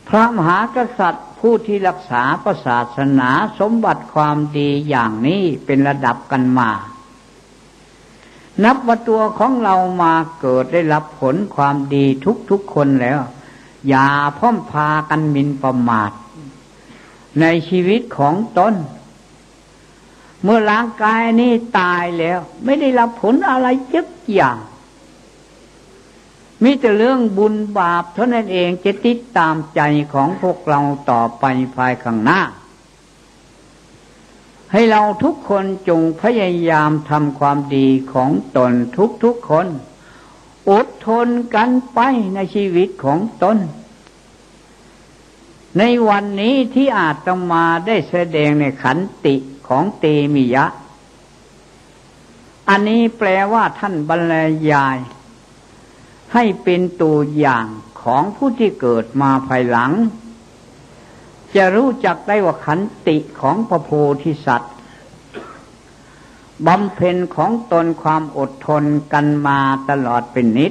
พระมหากษัตริย์ผู้ที่รักษาศาสนาสมบัติความดีอย่างนี้เป็นระดับกันมานับว่าตัวของเรามาเกิดได้รับผลความดีทุกคนแล้วอย่าพ้อมพากันหมิ่นประมาทในชีวิตของตนเมื่อร่างกายนี้ตายแล้วไม่ได้รับผลอะไรสักอย่างมีแต่เรื่องบุญบาปเท่านั้นเองจะติดตามใจของพวกเราต่อไปภายข้างหน้าให้เราทุกคนจงพยายามทำความดีของตนทุกคนอดทนกันไปในชีวิตของตนในวันนี้ที่อาตมาได้แสดงในขันติของเตมิยะอันนี้แปลว่าท่านบรรยายให้เป็นตัวอย่างของผู้ที่เกิดมาภายหลังจะรู้จักได้ว่าขันติของพระโพธิสัตว์บำเพ็ญของตนความอดทนกันมาตลอดเป็นนิจ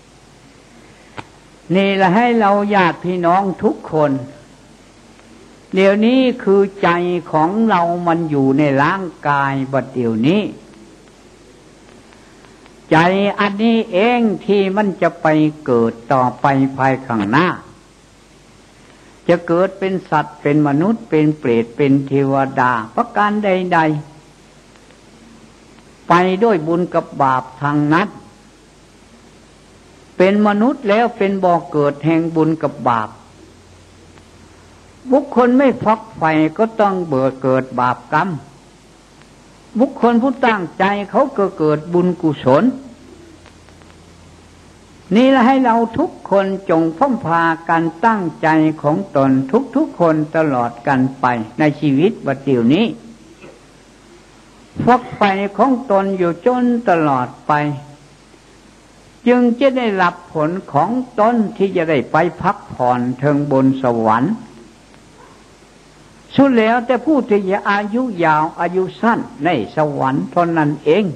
นี่แหละให้เราญาติพี่น้องทุกคนเดี๋ยวนี้คือใจของเรามันอยู่ในร่างกายบัดเดี๋ยวนี้ใจอันนี้เองที่มันจะไปเกิดต่อไปภายข้างหน้าจะเกิดเป็นสัตว์เป็นมนุษย์เป็นเปรตเป็นเทวดาประการใดๆไปด้วยบุญกับบาปทางนั้นเป็นมนุษย์แล้วเป็นบ่อเกิดแห่งบุญกับบาปบุคคลไม่ฝักใฝ่ก็ต้องเกิดบาปกรรมบุคคลผู้ตั้งใจเขาก็เกิดบุญกุศลนี่แหละให้เราทุกคนจงพ้อมพากันตั้งใจของตนทุกคนตลอดกันไปในชีวิตบัดเดี๋ยวนี้ฝักใฝ่ของตนอยู่จนตลอดไปจึงจะได้รับผลของตนที่จะได้ไปพักผ่อนเทิงบนสวรรค์สุดแล้วแต่ผู้ที่จะอายุยาวอายุสั้นในสวรรค์เท่านั้นเอง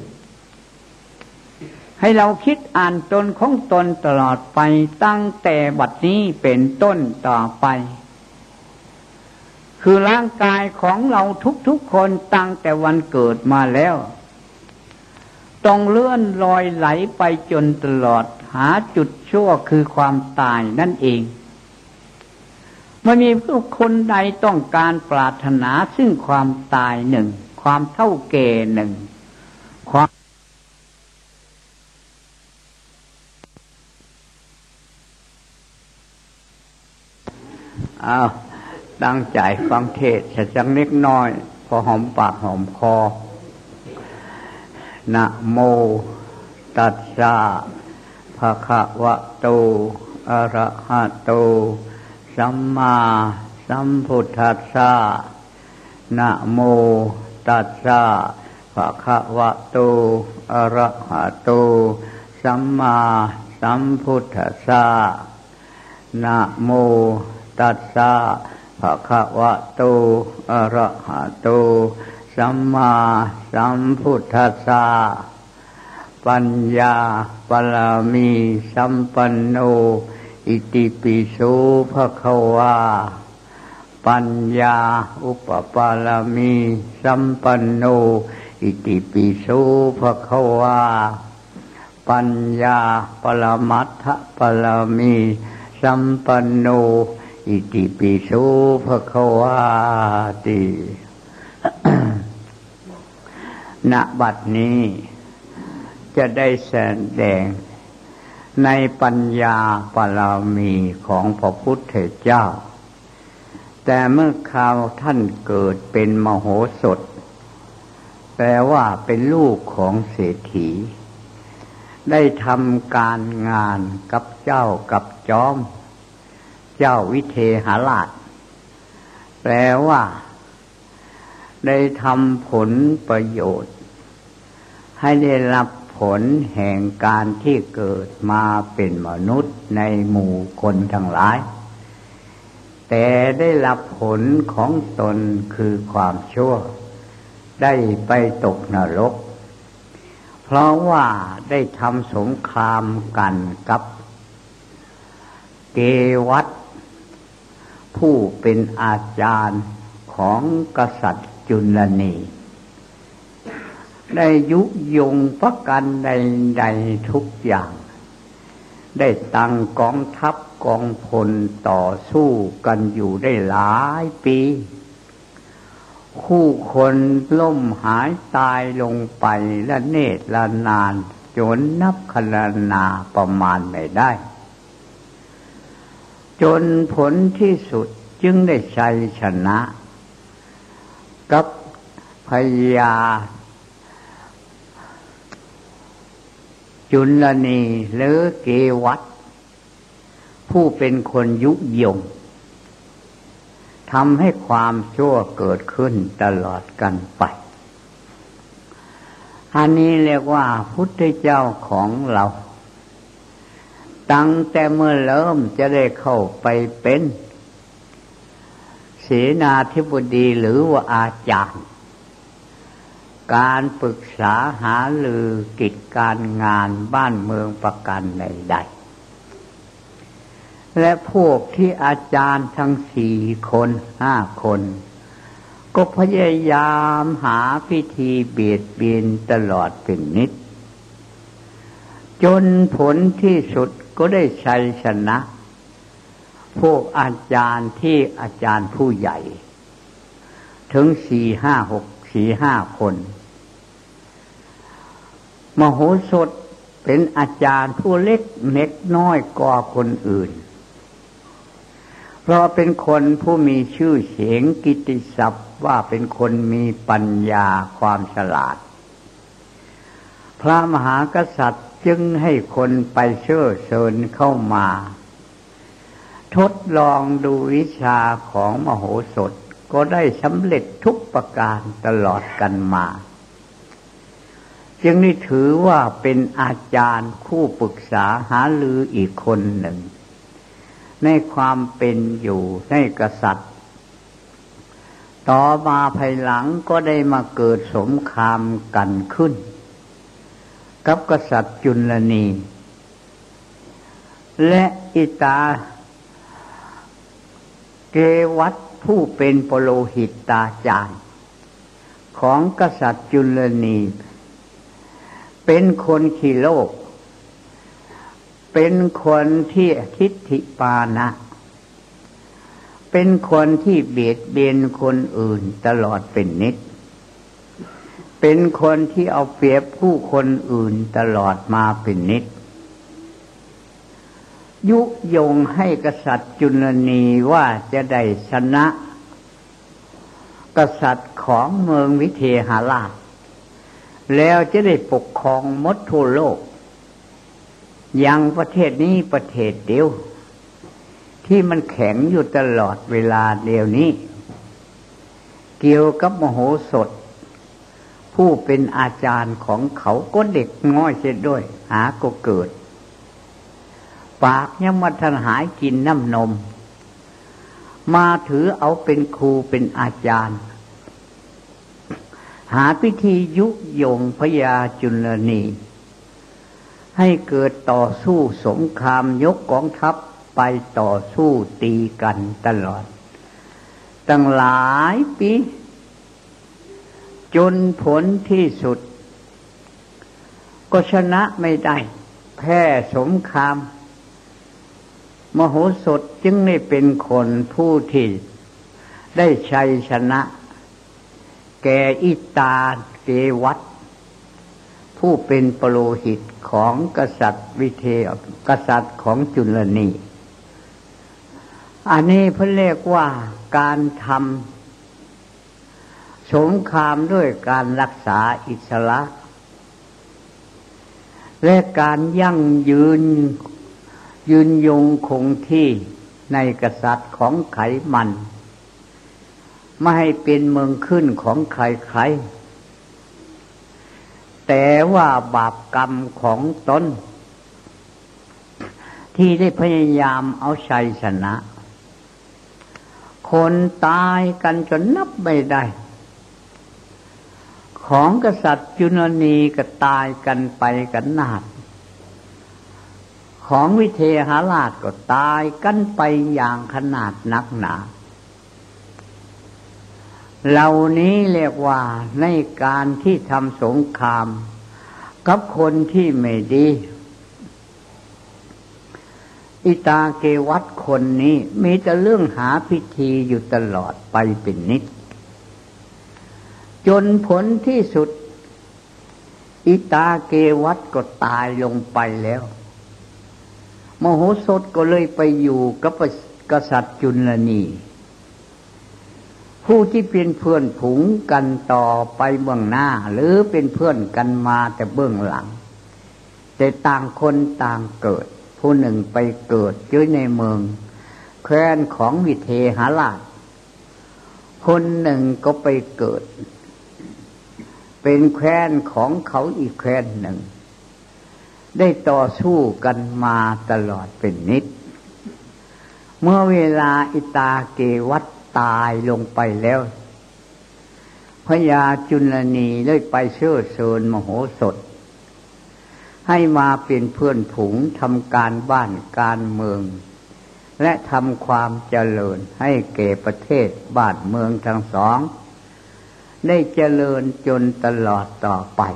ให้เราคิดอ่านตนของตนตลอดไปตั้งแต่บัดนี้เป็นต้นต่อไปคือร่างกายของเราทุกคนตั้งแต่วันเกิดมาแล้วต้องเลื่อนลอยไหลไปจนตลอดหาจุดชั่วคือความตายนั่นเองไม่มีผู้คนใดต้องการปรารถนาซึ่งความตายหนึ่งความเฒ่าแก่หนึ่งความตั้งใจฟังเทศน์สักเล็กน้อยพอหอมปากหอมคอนะโมตัสสะภะคะวะโตอะระหะโตสัมมาสัมพุทธัสสะนะโมตัสสะภะคะวะโตอะระหะโตสัมมาสัมพุทธัสสะนะโมตัสสะภะคะวะโตอะระหะโตสัมมาสัมพุทธัสสะปัญญาปรมีสัมปันโนอิติปิโสภะคะวาปัญญาอุปปารมีสัมปันโนอิติปิโสภะคะวาปัญญาปรมัตถปรมีสัมปันโนอิติปิโสภะคะวาติณบัดนี้จะได้แสดงในปัญญาปรมีของพระพุทธเจ้าแต่เมื่อคราวท่านเกิดเป็นมโหสถแปลว่าเป็นลูกของเศรษฐีได้ทำการงานกับเจ้ากับจอมเจ้าวิเทหราชแปลว่าได้ทำผลประโยชน์ให้ได้รับผลแห่งการที่เกิดมาเป็นมนุษย์ในหมู่คนทั้งหลายแต่ได้รับผลของตนคือความชั่วได้ไปตกนรกเพราะว่าได้ทำสงครามกันกับเกวัฏผู้เป็นอาจารย์ของกษัตริย์จุลนีได้ยุยงประกันใดๆทุกอย่างได้ตั้งกองทัพกองพลต่อสู้กันอยู่ได้หลายปีคู่คนล้มหายตายลงไปละเนตรละนานจนนับคณนาประมาณไม่ได้จนผลที่สุดจึงได้ชัยชนะกับพญาจุลนีหรือเกวัฏผู้เป็นคนยุยงทำให้ความชั่วเกิดขึ้นตลอดกันไปอันนี้เรียกว่าพุทธเจ้าของเราตั้งแต่เมื่อเริ่มจะได้เข้าไปเป็นเสนาธิบดีหรือว่าอาจารย์การปรึกษาหารือกิจการงานบ้านเมืองประการใดๆและพวกที่อาจารย์ทั้ง4 คน5 คนก็พยายามหาพิธีเบียดเบียนตลอดเป็นนิดจนผลที่สุดก็ได้ชัยชนะพวกอาจารย์ที่อาจารย์ผู้ใหญ่ถึง4-5 คนมโหสถเป็นอาจารย์ผู้เล็กน้อยกว่าคนอื่นเพราะเป็นคนผู้มีชื่อเสียงกิตติศัพท์ว่าเป็นคนมีปัญญาความฉลาดพระมหากษัตริย์จึงให้คนไปเชิญเชิญเข้ามาทดลองดูวิชาของมโหสถก็ได้สำเร็จทุกประการตลอดกันมาจึงได้ถือว่าเป็นอาจารย์คู่ปรึกษาหารืออีกคนหนึ่งในความเป็นอยู่ในกษัตริย์ต่อมาภายหลังก็ได้มาเกิดสงครามกันขึ้นกับกษัตริย์จุลนีและอิตาเกวัฏผู้เป็นปโลหิตาจารย์ของกษัตริย์จุลนีเป็นคนขี้โลภเป็นคนที่ทิฏฐิมานะเป็นคนที่เบียดเบียนคนอื่นตลอดเป็นนิดเป็นคนที่เอาเปรียบผู้คนอื่นตลอดมาเป็นนิดยุยงให้กษัตริย์จุลนีว่าจะได้ชนะกษัตริย์ของเมืองวิเทหราชแล้วจะได้ปกครองหมดทั่วโลกอย่างประเทศนี้ประเทศเดียวที่มันแข็งอยู่ตลอดเวลาเดียวนี้เกี่ยวกับมโหสถผู้เป็นอาจารย์ของเขาก็เด็กน้อยเสียด้วยหาก็เกิดปากยังมาทันหายกินน้ำนมมาถือเอาเป็นครูเป็นอาจารย์หาพิธียุยงพญาจุลนีให้เกิดต่อสู้สงครามยกกองทัพไปต่อสู้ตีกันตลอดตั้งหลายปีจนผลที่สุดก็ชนะไม่ได้แพ้สงครามมโหสถจึงได้เป็นคนผู้ที่ได้ชัยชนะแก่อิตาเกวัฏผู้เป็นปโลหิตของกษัตริย์กษัตริย์ของจุลนีอันนี้เพิ่นเรียกว่าการทำสงครามด้วยการรักษาอิสระและการยั่งยืนยงคงที่ในกษัตริย์ของไขมันไม่ให้เป็นเมืองขึ้นของใครๆแต่ว่าบาปกรรมของตนที่ได้พยายามเอาชัยชนะคนตายกันจนนับไม่ได้ของกษัตริย์จุลนีก็ตายกันไปกันนาดของวิเทหราชก็ตายกันไปอย่างขนาดนักหนาเหล่านี้เรียกว่าในการที่ทำสงครามกับคนที่ไม่ดีอิตาเกวัตคนนี้มีแต่เรื่องหาพิธีอยู่ตลอดไปเป็นนิดจนผลที่สุดอิตาเกวัตก็ตายลงไปแล้วมโหสถก็เลยไปอยู่กับกษัตริย์จุลนีผู้ที่เป็นเพื่อนผงกันต่อไปเบื้องหน้าหรือเป็นเพื่อนกันมาแต่เบื้องหลังแต่ต่างคนต่างเกิดผู้หนึ่งไปเกิดอยู่ในเมืองแคว้นของวิเทหราชคนหนึ่งก็ไปเกิดเป็นแคว้นของเขาอีกแคว้นหนึ่งได้ต่อสู้กันมาตลอดเป็นนิดเมื่อเวลาอิตาเกวัตตายลงไปแล้วพญาจุลนีได้ไปเชิญเชิญมโหสถให้มาเป็นเพื่อนผงทำการบ้านการเมืองและทำความเจริญให้แก่ประเทศบ้านเมืองทั้งสองได้เจริญจนตลอดต่อไป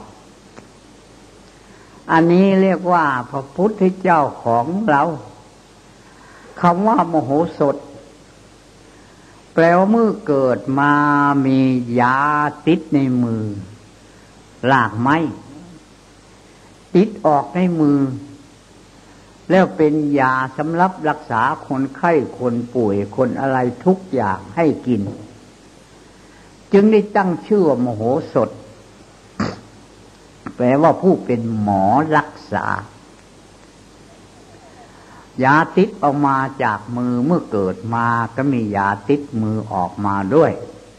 อันนี้เรียกว่าพระพุทธเจ้าของเราคำว่ามโหสถแปลว่าเมื่อเกิดมามียาติดในมือหลากไม้ติดออกในมือแล้วเป็นยาสำหรับรักษาคนไข้คนป่วยคนอะไรทุกอย่างให้กินจึงได้ตั้งชื่อว่ามโหสถแปลว่าผู้เป็นหมอรักษายาติดออกมาจากมือเมื่อเกิดมาก็มียาติดมือออกมาด้วย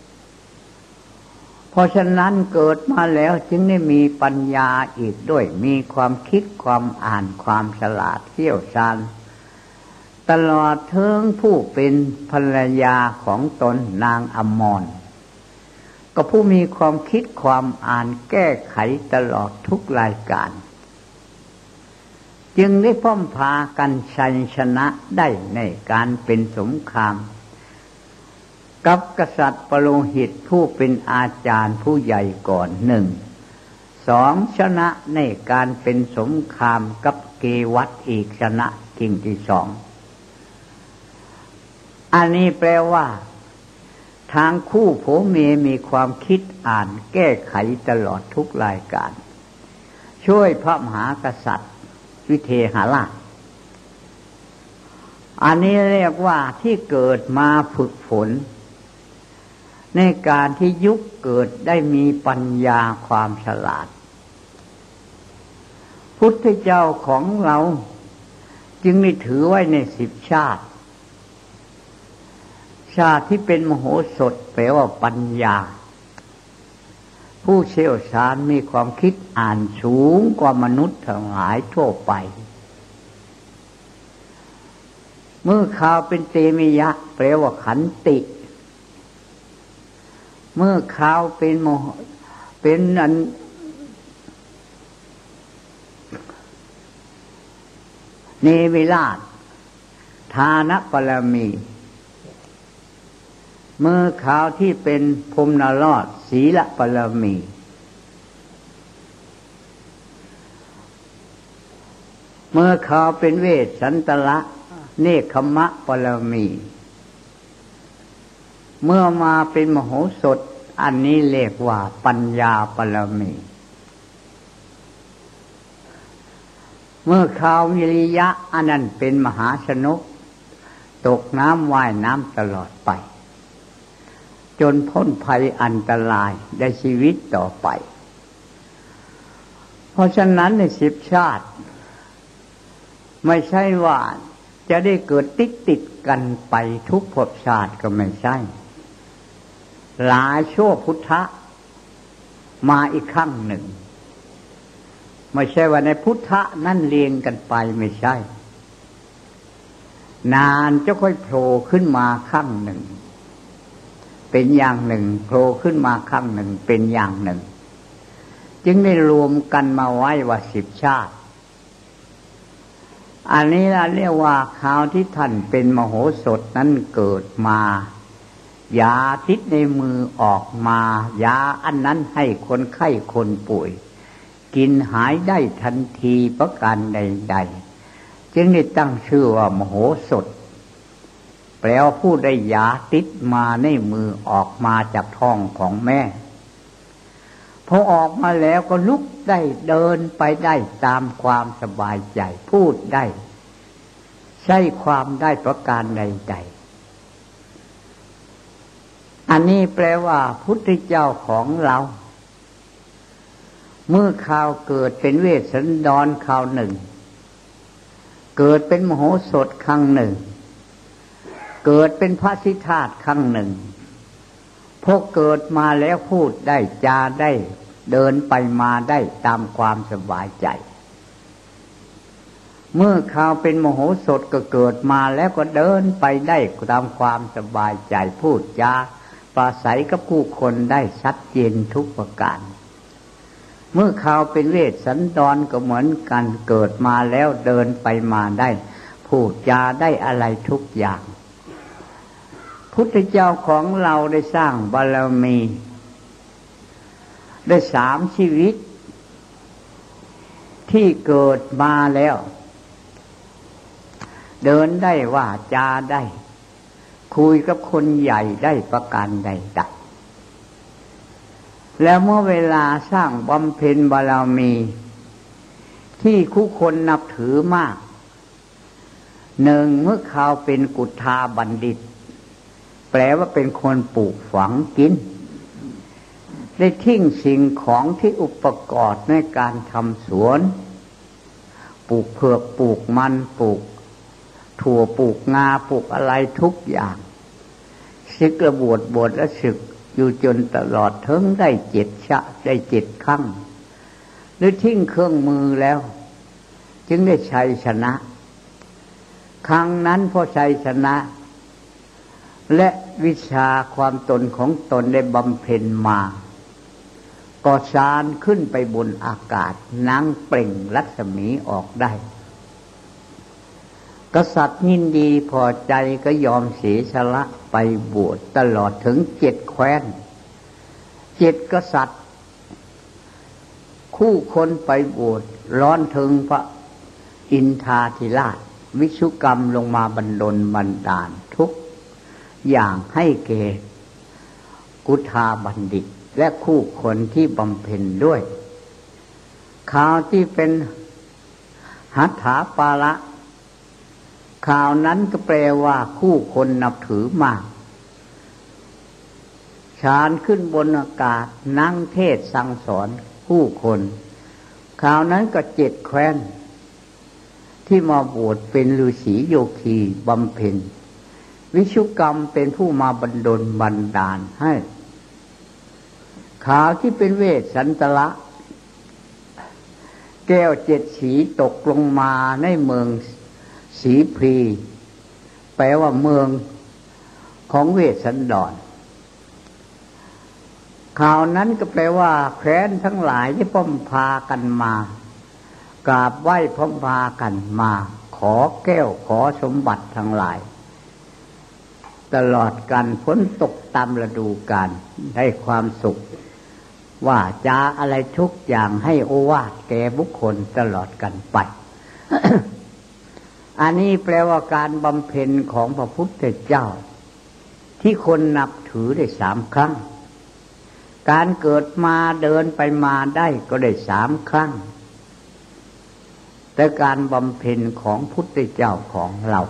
เพราะฉะนั้นเกิดมาแล้วจึงได้มีปัญญาอีกด้วยมีความคิดความอ่านความฉลาดเชี่ยวชาญตลอดเทิงผู้เป็นภรรยาของตนนางอมรก็ผู้มีความคิดความอ่านแก้ไขตลอดทุกรายการจึงได้พ้อมพากันชัยชนะได้ในการเป็นสงครามกับกษัตริย์ปโลหิตผู้เป็นอาจารย์ผู้ใหญ่ก่อนหนึ่งสองชนะในการเป็นสงครามกับเกวัตอีกชนะจริงที่สองอันนี้แปลว่าทางคู่ผัวเมียมีความคิดอ่านแก้ไขตลอดทุกรายการช่วยพระมหากษัตริย์วิเทหราชอันนี้เรียกว่าที่เกิดมาฝึกฝนในการที่ยุคเกิดได้มีปัญญาความฉลาดพุทธเจ้าของเราจึงได้ถือไว้ใน10 ชาติที่เป็นมโหสถแปลว่าปัญญาผู้เชี่ยวชาญมีความคิดอ่านสูงกว่ามนุษย์ทั้งหลายทั่วไปเมื่อข่าวเป็นเตมิยะแปลว่าขันติเมื่อข่าวเป็นอันเนวิราชทานปรมีเมื่อข่าวที่เป็นพรหมนรสศีลปรมีเมื่อข่าวเป็นเวสสันตละเนคขมะปรมีเมื่อมาเป็นมโหสถอันนี้เรียกว่าปัญญาปรมีเมื่อข่าววิริยะอันนั้นเป็นมหาชนกตกน้ำว่ายน้ำตลอดไปจนพ้นภัยอันตรายได้ชีวิตต่อไปเพราะฉะนั้นใน10 ชาติไม่ใช่ว่าจะได้เกิดติดกันไปทุกภพชาติก็ไม่ใช่หลายชั่วพุทธะมาอีกครั้งหนึ่งไม่ใช่ว่าในพุทธะนั่นเรียงกันไปไม่ใช่นานจะค่อยโผล่ขึ้นมาครั้งหนึ่งเป็นอย่างหนึ่งโผล่ขึ้นมาครั้งหนึ่งเป็นอย่างหนึ่งจึงได้รวมกันมาไว้ว่า10 ชาติอันนี้เราเรียกว่าคราวที่ท่านเป็นมโหสถนั้นเกิดมายาทิศในมือออกมายาอันนั้นให้คนไข้คนป่วยกินหายได้ทันทีประการใดๆจึงได้ตั้งชื่อว่ามโหสถแปลว่าผู้ได้ยาติดมาในมือออกมาจากท้องของแม่พอออกมาแล้วก็ลุกได้เดินไปได้ตามความสบายใจพูดได้ใช้ความได้ประการใดๆอันนี้แปลว่าพุทธเจ้าของเราเมื่อข่าวเกิดเป็นเวสสันดรข่าวหนึ่งเกิดเป็นมโหสถครั้งหนึ่งเกิดเป็นพระสิทธาถครั้งหนึ่งพอเกิดมาแล้วพูดได้จาได้เดินไปมาได้ตามความสบายใจเมื่อข่าวเป็นมโหสถก็เกิดมาแล้วก็เดินไปได้ตามความสบายใจพูดจาปราศัยกับผู้คนได้ชัดเจนทุกประการเมื่อข่าวเป็นเวสสันดรก็เหมือนกันเกิดมาแล้วเดินไปมาได้พูดจาได้อะไรทุกอย่างพุทธเจ้าของเราได้สร้างบารมีได้3 ชีวิตที่เกิดมาแล้วเดินได้ว่าจาได้คุยกับคนใหญ่ได้ประการใดๆแล้วเมื่อเวลาสร้างบำเพ็ญบารมีที่ผู้คนนับถือมากหนึ่งเมื่อเขาเป็นกุฏาบัณฑิตแปลว่าเป็นคนปลูกฝังกินได้ทิ้งสิ่งของที่อุปกรณ์ในการทำสวนปลูกเผือกปลูกมันปลูกถั่วปลูกงาปลูกอะไรทุกอย่างศึกระบวชและศึกอยู่จนตลอดถึงได้7 ครั้งหรือทิ้งเครื่องมือแล้วจึงได้ชัยชนะครั้งนั้นพอชัยชนะและวิชาความตนของตนได้บำเพ็ญมาก็สานขึ้นไปบนอากาศนั่งเปล่งรัศมีออกได้กษัตริย์ยินดีพอใจก็ยอมเสียสละไปบวชตลอดถึง7 แคว้น7 กษัตริย์คู่คนไปบวชร้อนถึงพระอินทาธิราชวิชุกรรมลงมาบันดลบันดาลทุกอย่างให้แก่กุฏาบัณฑิตและคู่คนที่บำเพ็ญด้วยข่าวที่เป็นหัตถาปาระข่าวนั้นก็แปลว่าคู่คนนับถือมากฌานขึ้นบนอากาศนั่งเทศสั่งสอนผู้คนข่าวนั้นก็7 แคว้นที่มาบวชเป็นฤาษีโยคีบำเพ็ญวิชุกรรมเป็นผู้มาบันดลบันดาลให้ข่าวที่เป็นเวสสันตละแก้ว7 สีตกลงมาในเมืองสีพรีแปลว่าเมืองของเวสสันดรข่าวนั้นก็แปลว่าแคว้นทั้งหลายที่พ้อมพากันมากราบไหว้พ้อมพากันมาขอแก้วขอสมบัติทั้งหลายตลอดการฝนตกตามฤดูกาลได้ความสุขว่าจาอะไรทุกอย่างให้โอวาทแก่บุคคลตลอดกันไป อันนี้แปลว่าการบำเพ็ญของพระพุทธเจ้าที่คนนับถือได้3 ครั้งการเกิดมาเดินไปมาได้ก็ได้3 ครั้งแต่การบำเพ็ญของพุทธเจ้าของเรา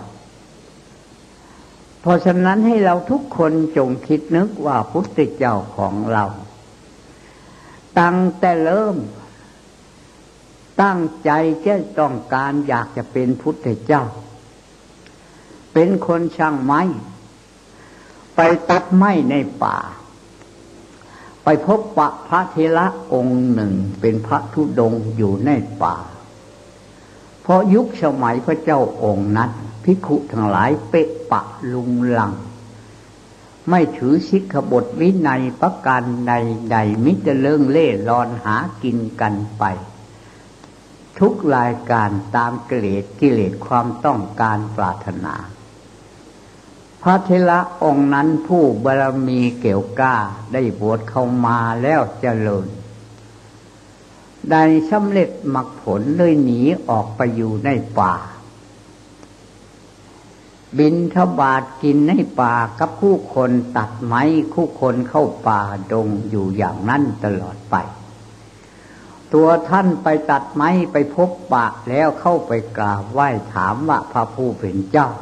เพราะฉะนั้นให้เราทุกคนจงคิดนึกว่าพุทธเจ้าของเราตั้งแต่เริ่มตั้งใจจะต้องการอยากจะเป็นพุทธเจ้าเป็นคนช่างไม้ไปตัดไม้ในป่าไปพบปะพระเถระองค์หนึ่งเป็นพระธุดงค์อยู่ในป่าเพราะยุคสมัยพระเจ้าองค์นั้นภิกขุทั้งหลายเปะปะลุงลังไม่ถือสิกขบทวินัยประการใดมิจะเลื่องเล่ร่อนหากินกันไปทุกรายการตามกิเลสความต้องการปรารถนาพระเถระองค์นั้นผู้บารมีเกี่ยวกล้าได้บวชเข้ามาแล้วเจริญได้สำเร็จมรรคผลเลยหนีออกไปอยู่ในป่าบิณฑบาตกินในป่ากับคู่คนตัดไม้คู่คนเข้าป่าดงอยู่อย่างนั้นตลอดไปตัวท่านไปตัดไม้ไปพบปะแล้วเข้าไปกราบไหว้ถามว่าพระผู้เป็นเจ้า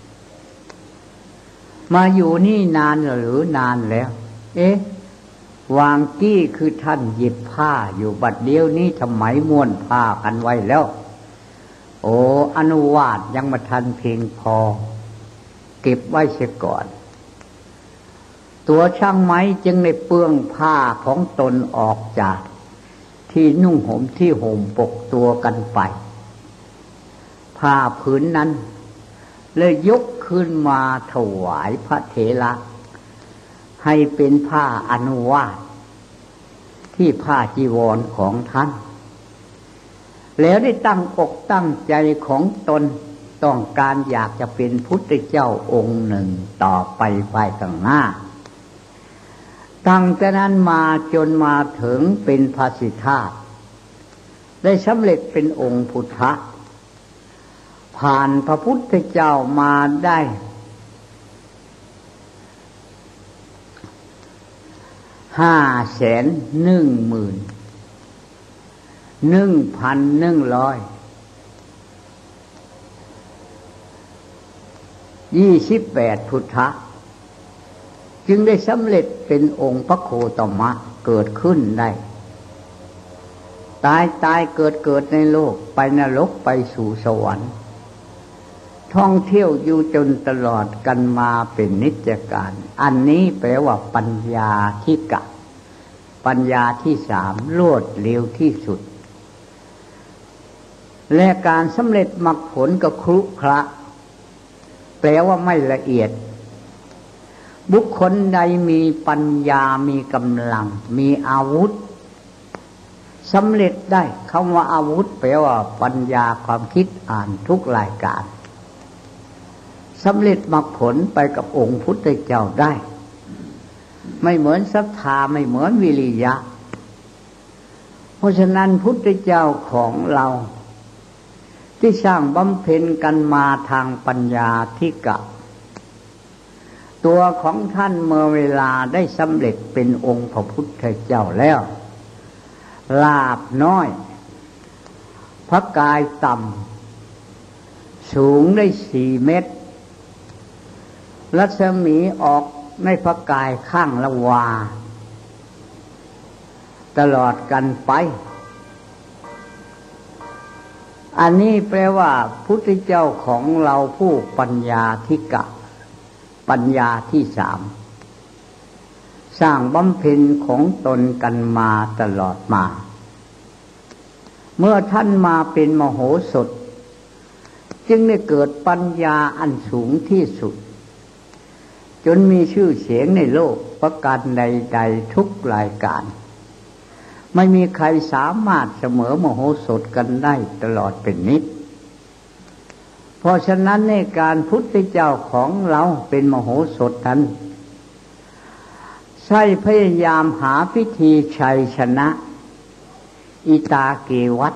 มาอยู่นี่นานหรือนานแล้ววางกี้คือท่านหยิบผ้าอยู่บัดเดียวนี้ทำไมม้วนผ้ากันไว้แล้วโอ้อนุวาตยังมาทันเพียงพอเก็บไว้เสียก่อนตัวช่างไม้จึงได้เปลื้องผ้าของตนออกจากที่นุ่งห่มที่ห่มปกตัวกันไปผ้าผืนนั้นเลยยกขึ้นมาถวายพระเถระให้เป็นผ้าอนุวาตที่ผ้าจีวรของท่านแล้วได้ตั้งอกตั้งใจของตนต้องการอยากจะเป็นพุทธเจ้าองค์หนึ่งต่อไปภายข้างหน้าตั้งแต่นั้นมาจนมาถึงเป็นพระสิทธาได้สำเร็จเป็นองค์พุทธะผ่านพระพุทธเจ้ามาได้511,128พุทธะจึงได้สำเร็จเป็นองค์พระโคตมะเกิดขึ้นได้ตายเกิดในโลกไปนรกไปสู่สวรรค์ท่องเที่ยวอยู่จนตลอดกันมาเป็นนิจการอันนี้แปลว่าปัญญาธิกะปัญญาที่3รวดเร็วที่สุดและการสำเร็จมรรคผลก็ครุขระแปลว่าไม่ละเอียดบุคคลใดมีปัญญามีกำลังมีอาวุธสำเร็จได้คำว่าอาวุธแปลว่าปัญญาความคิดอ่านทุกรายการสำเร็จมรรคผลไปกับองค์พุทธเจ้าได้ไม่เหมือนศรัทธาไม่เหมือนวิริยะเพราะฉะนั้นพุทธเจ้าของเราที่สร้างบำเพ็ญกันมาทางปัญญาธิกะตัวของท่านเมื่อเวลาได้สำเร็จเป็นองค์พระพุทธเจ้าแล้วลาภน้อยพระกายต่ำสูงได้4 เมตรรัศมีออกในพระกายข้างละวาตลอดกันไปอันนี้แปลว่าพุทธเจ้าของเราผู้ปัญญาธิกะปัญญาที่3สร้างบำเพ็ญของตนกันมาตลอดมาเมื่อท่านมาเป็นมโหสถจึงได้เกิดปัญญาอันสูงที่สุดจนมีชื่อเสียงในโลกประการใดๆทุกรายการไม่มีใครสามารถเสมอมโหสถกันได้ตลอดเป็นนิจเพราะฉะนั้นในการพุทธเจ้าของเราเป็นมโหสถนั้นใช่พยายามหาพิธีชัยชนะอิตาเกวัต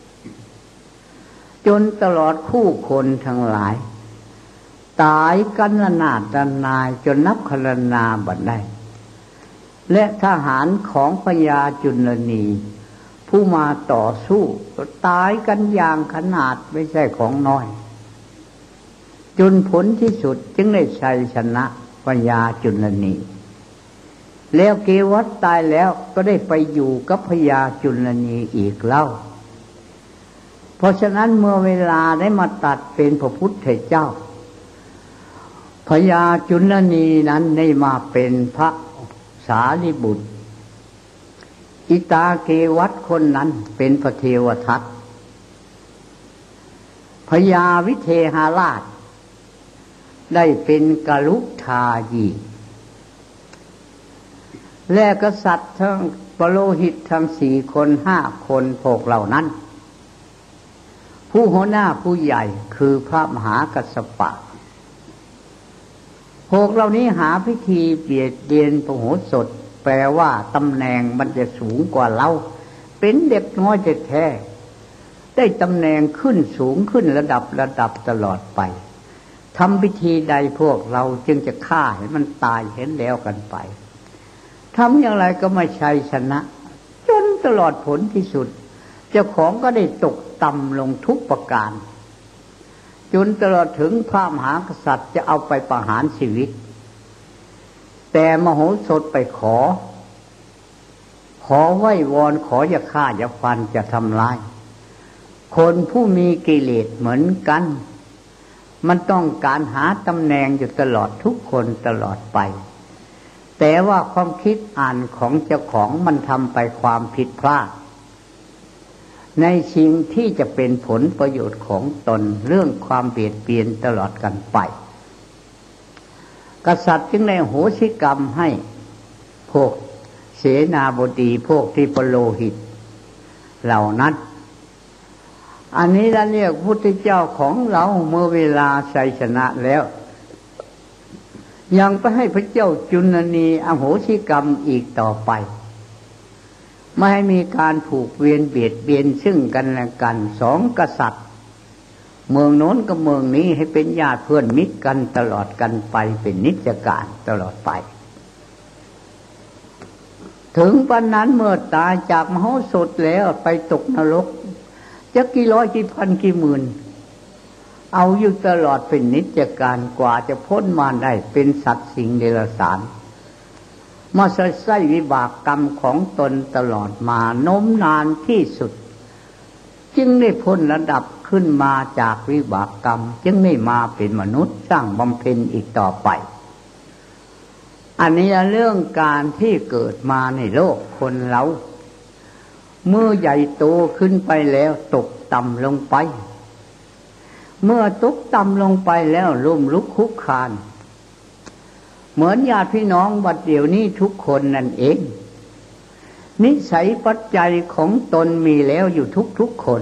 จนตลอดคู่คนทั้งหลายตายกันนาดนายจนนับครณาบัดได้และทหารของพญาจุลนีผู้มาต่อสู้ก็ตายกันอย่างขนาดไม่ใช่ของน้อยจนผลที่สุดจึงได้ชัยชนะพญาจุลนีแล้วเกวัตตายแล้วก็ได้ไปอยู่กับพญาจุลนีอีกเล่าเพราะฉะนั้นเมื่อเวลาได้มาตัดเป็นพระพุทธเจ้าพญาจุลนีนั้นได้มาเป็นพระสารีบุตรอิตาเกวัตคนนั้นเป็นพระเทวทัตพญาวิเทหราชได้เป็นกลุทายีและกษัตริย์ทั้งปโลหิตทั้ง4 คน 5 คนพวกเหล่านั้นผู้หัวหน้าผู้ใหญ่คือพระมหากัสสปะพวกเหล่านี้หาพิธีเบียดเบียนพระโหสถแปลว่าตำแหน่งมันจะสูงกว่าเราเป็นเด็กน้อยแท้ๆได้ตำแหน่งขึ้นสูงขึ้นระดับตลอดไปทำพิธีใดพวกเราจึงจะฆ่าให้มันตายเห็นแล้วกันไปทำอย่างไรก็ไม่ชัยชนะจนตลอดผลที่สุดเจ้าของก็ได้ตกต่ำลงทุกประการจนตลอดถึงพระมหากษัตริย์จะเอาไปประหารชีวิตแต่มโหสถไปขอไหว้วอนขออย่าฆ่าอย่าฟันจะทำร้ายคนผู้มีกิเลสเหมือนกันมันต้องการหาตำแหน่งอยู่ตลอดทุกคนตลอดไปแต่ว่าความคิดอ่านของเจ้าของมันทำไปความผิดพลาดในสิ่งที่จะเป็นผลประโยชน์ของตนเรื่องความเบียดเบียนตลอดกันไปกษัตริย์จึงได้โหสิกรรมให้พวกเสนาบดีพวกที่ปโลหิตเหล่านั้นอันนี้เราเรียกพุทธเจ้าของเราเมื่อเวลาชัยชนะแล้วยังไปให้พระเจ้าจุลนีอโหสิกรรมอีกต่อไปไม่ให้มีการผูกเวียนเบียดเบียนซึ่งกันและกันสองกษัตริย์เมืองโน้นกับเมืองนี้ให้เป็นญาติเพื่อนมิตรกันตลอดกันไปเป็นนิจการตลอดไปถึงปัจจุบันเมื่อตายจากมโหสถแล้วไปตกนรกจะกี่ร้อยกี่พันกี่หมื่นเอาอยู่ตลอดเป็นนิจการกว่าจะพ้นมาได้เป็นสัตว์สิ่งเดรัจฉานมาใช้วิบากกรรมของตนตลอดมาโน้มนานที่สุดจึงได้พ้นระดับขึ้นมาจากวิบากกรรมจึงได้มาเป็นมนุษย์สร้างบำเพ็ญอีกต่อไปอันนี้เรื่องการที่เกิดมาในโลกคนเราเมื่อใหญ่โตขึ้นไปแล้วตกต่ำลงไปเมื่อตกต่ำลงไปแล้วล้มลุกคลุกคลานเหมือนญาติพี่น้องบัดเดี๋ยวนี้ทุกคนนั่นเองนิสัยปัจจัยของตนมีแล้วอยู่ทุกคน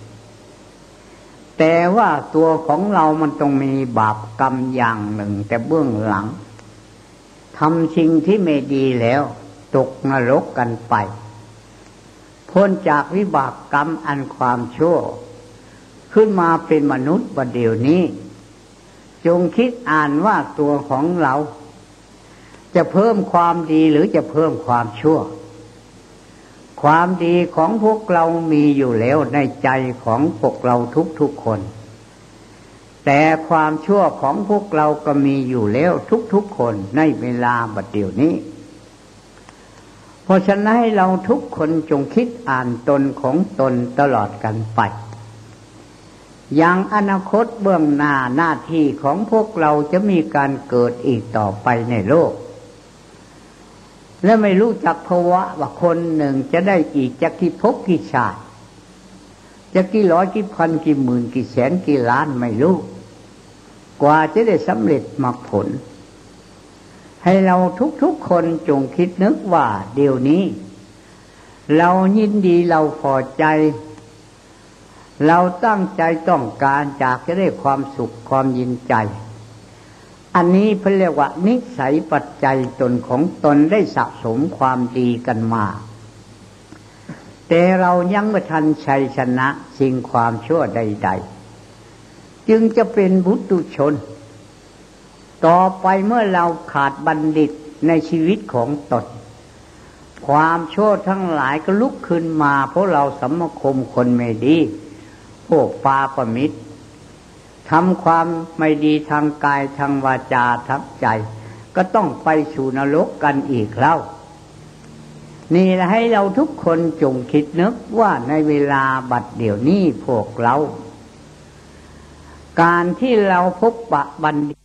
แต่ว่าตัวของเรามันต้องมีบาปกรรมอย่างหนึ่งแต่เบื้องหลังทำสิ่งที่ไม่ดีแล้วตกนรกกันไปพ้นจากวิบากกรรมอันความชั่วขึ้นมาเป็นมนุษย์บัดเดี๋ยวนี้จงคิดอ่านว่าตัวของเราจะเพิ่มความดีหรือจะเพิ่มความชั่วความดีของพวกเรามีอยู่แล้วในใจของพวกเราทุกคนแต่ความชั่วของพวกเราก็มีอยู่แล้วทุกคนในเวลาบัดเดี๋ยวนี้เพราะฉะนั้นให้เราทุกคนจงคิดอ่านตนของตนตลอดกันไปอย่างอนาคตเบื้องหน้าหน้าที่ของพวกเราจะมีการเกิดอีกต่อไปในโลกและไม่รู้จักภาวะว่าคนหนึ่งจะได้อีกจากกี่ภพกี่ชาติจะกี่ร้อยกี่พันกี่หมื่นกี่แสนกี่ล้านไม่รู้กว่าจะได้สำเร็จมรรคผลให้เราทุกคนจงคิดนึกว่าเดี๋ยวนี้เรายินดีเราพอใจเราตั้งใจต้องการจากจะได้ความสุขความยินใจอันนี้เพิ่นเรียกว่านิสัยปัจจัยตนของตนได้สะสมความดีกันมาแต่เรายังไม่ทันชัยชนะสิ่งความชั่วใดๆจึงจะเป็นบุตุชนต่อไปเมื่อเราขาดบัณฑิตในชีวิตของตนความชั่วทั้งหลายก็ลุกขึ้นมาเพราะเราสัมมคมคนไม่ดีพวกปาปมิตรทำความไม่ดีทางกายทางวาจาทางใจก็ต้องไปสู่นรกกันอีกแล้วนี่แหละให้เราทุกคนจงคิดนึกว่าในเวลาบัดเดี๋ยวนี้พวกเราการที่เราพบปะบัณฑิต